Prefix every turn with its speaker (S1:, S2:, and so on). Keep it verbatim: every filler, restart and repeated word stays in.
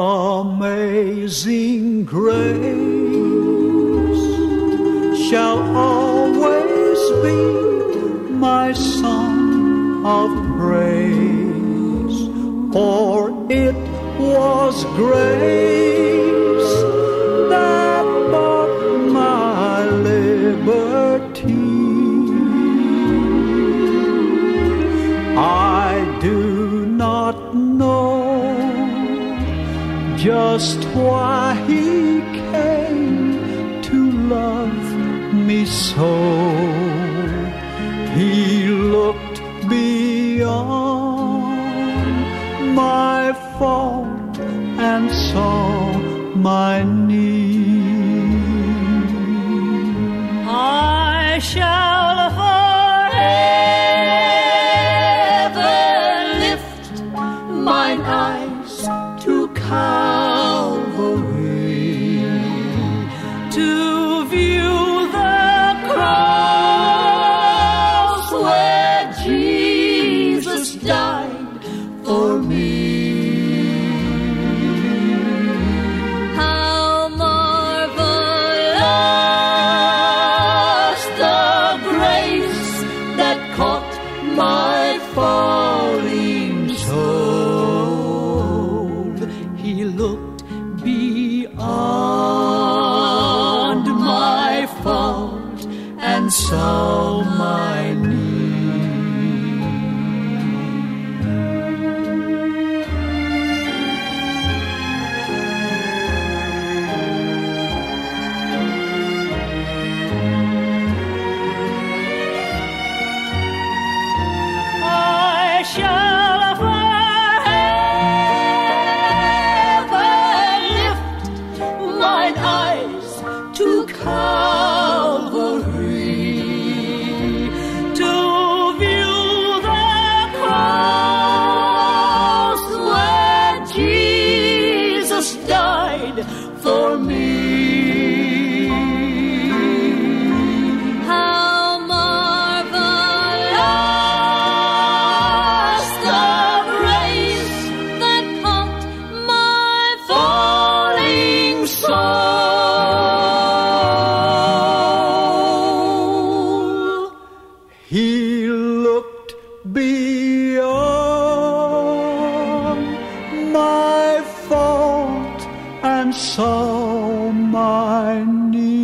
S1: Amazing grace shall always be my song of praise, for it was grace that bought my liberty. I do not know just why he came to love me so. He looked beyond my fault and saw my need.
S2: I shall forever lift mine eyes to Calvary, to view the cross where Jesus died for me. How marvelous the grace that caught my falling soul. He looked beyond my fault and saw my need. I shall forever lift mine eyes to Calvary, to view the cross where Jesus died for me. How marvelous the grace that caught my falling soul.
S1: He looked beyond my fault and saw my need.